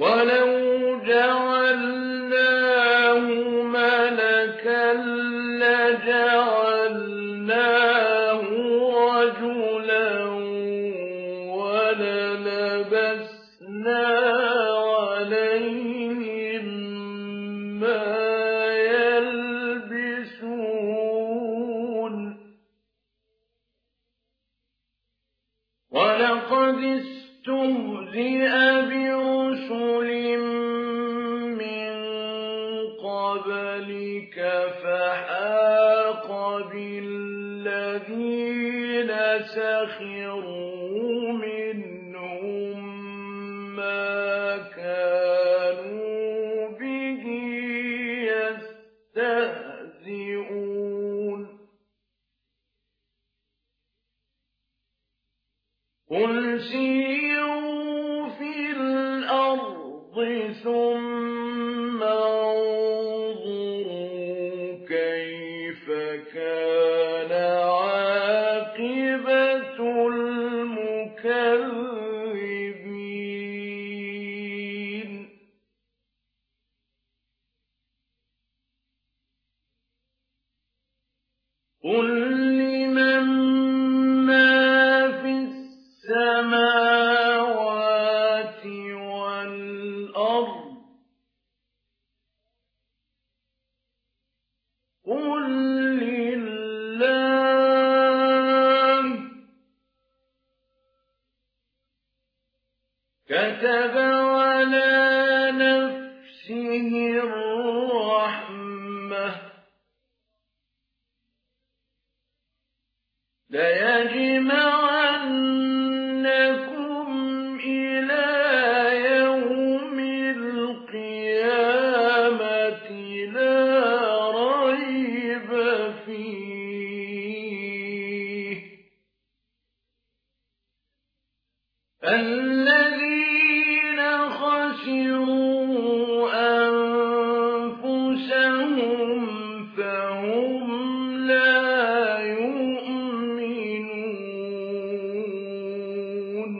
وَلَوْ جَعَلْنَاهُ مَلَكًا لَّجَعَلْنَاهُ رَجُلًا وَلَلَبَسْنَا عَلَيْهِم مَّا يَلْبِسُونَ وَلَقَدِ اسْتُهْزِئَ بِرُسُلٍ مِّن قَبْلِكَ فَحَاقَ بِالَّذِينَ سَخِرُوا مِنْهُم مَّا كَانُوا بِهِ يَسْتَهْزِئُونَ قُلْ سِيرُوا فِي الْأَرْضِ ثُمَّ انظُرُوا كَيْفَ كَانَ عَاقِبَةُ الْمُكَذِّبِينَ قُل لِّمَن مَّا فِي السَّمَاوَاتِ وَالْأَرْضِ قُل لِّلَّهِ ۚ كَتَبَ عَلَىٰ نَفْسِهِ الرَّحْمَةَ ۚ لَيَجْمَعَنَّكُمْ إِلَىٰ يَوْمِ الْقِيَامَةِ لَا رَيْبَ فِيهِ ۚ الَّذِينَ خَسِرُوا أَنفُسَهُمْ فَهُمْ لَا يُؤْمِنُونَ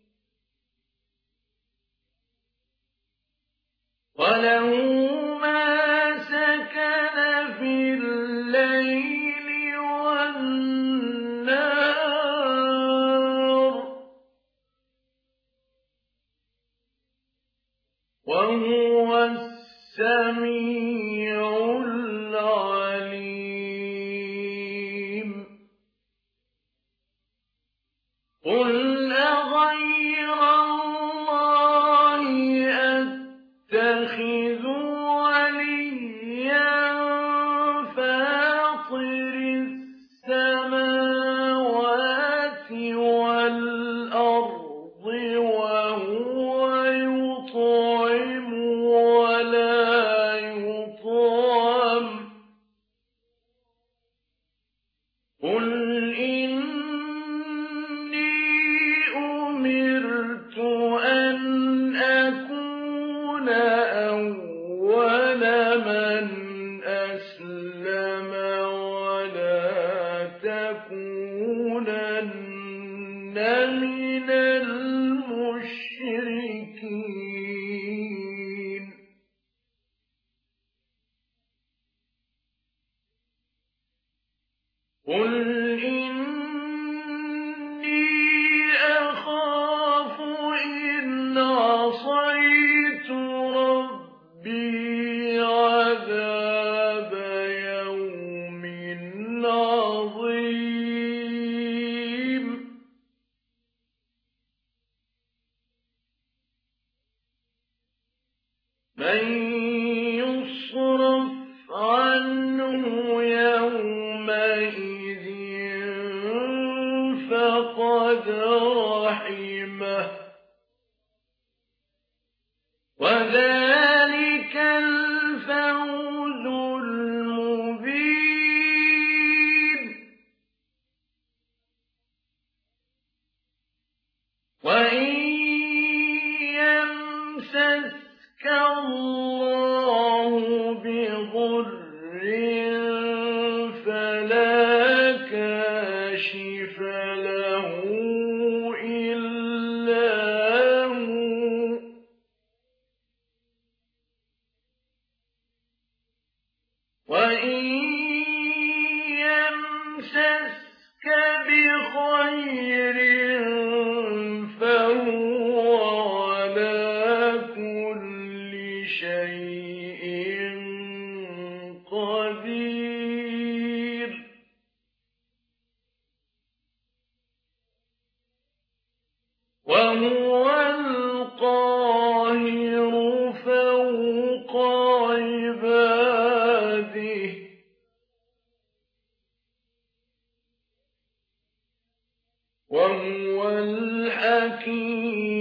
وَلَهُ مَا سَكَنَ فِي اللَّيْلِ وَالنَّهَارِ وَهُوَ السَّمِيعُ الْعَلِيمُ قُلْ أَغَيْرَ اللَّهِ أَتَّخِذُ وَلِيًّا فَاطِرِ السَّمَاوَاتِ وَالْأَرْضِ وَهُوَ يُطْعِمُ وَلَا يُطْعَمُ قُلْ إِنِّي أُمِرْتُ أَنْ أَكُونَ أَوَّلَ مَنْ أَسْلَمَ وَلَا تَكُونَنَّ مِنَ الْمُشْرِكِينَ قُلْ إِنِّي أَخَافُ إِنْ عَصَيْتُ رَبِّي عَذَابَ يَوْمٍ عَظِيمٍ مَن يُصْرَفْ عَنْهُ يَوْمَئِذٍ فَقَدْ رَحِمَهُ ۚ وَذَٰلِكَ الْفَوْزُ الْمُبِينُ وَإِن يَمْسَسْكَ اللَّهُ بِضُرٍّ فَلَا كَاشِفَ لَهُ إِلَّا هُوَ وهو القاهر فوق عباده وهو الحكيم